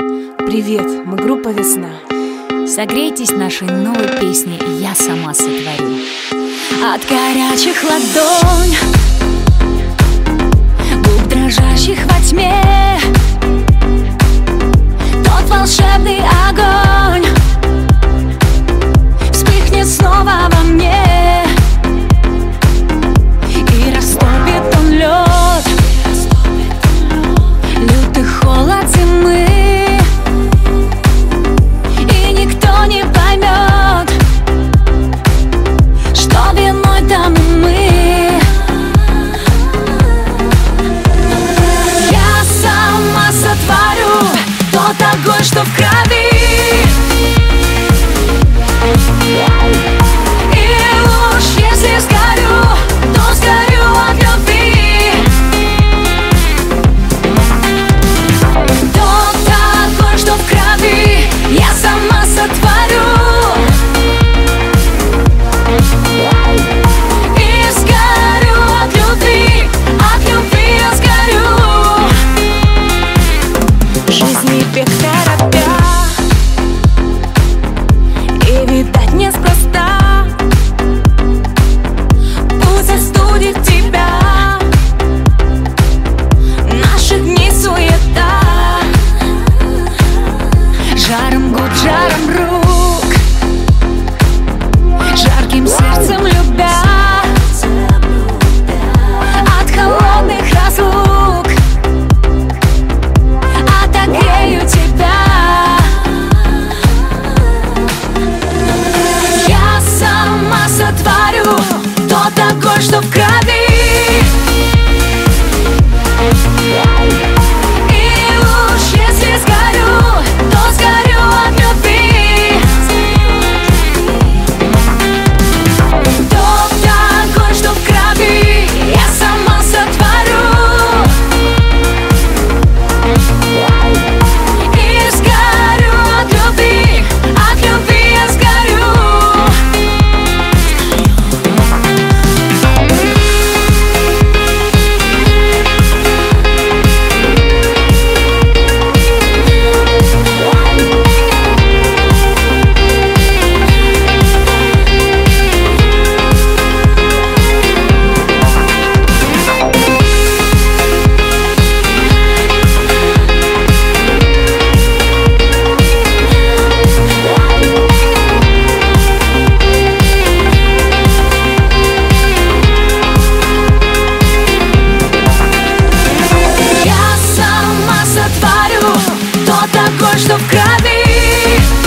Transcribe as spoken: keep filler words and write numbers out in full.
Привет, мы группа «Весна». Согрейтесь нашей новой песней «Я сама сотворю». От горячих ладонь, губ дрожащих во тьме, тот волшебный огонь вспыхнет снова во мне, и растопит он лед, лютый холод зимы. И никто не поймет, что виной тому мы. Я сама сотворю тот огонь, что в крови. И уж если сгорю, то сгорю от любви. Тот огонь, что в крови, я сама сотворю. И сгорю от любви, от любви я сгорю. Жизни бег торопя, и видать неспроста путь застудит тебя. Наших дней суета, жаром губ, жаром рук, жарким сердцем любя, от холодных разлук отогрею тебя. Я сама сотворю тот огонь, что в крови. И уж если сгорю, то сгорю от любви. Тот огонь, что в крови, я сама сотворю. И сгорю от любви, от любви я сгорю. Я сама сотворю тот огонь, что в крови.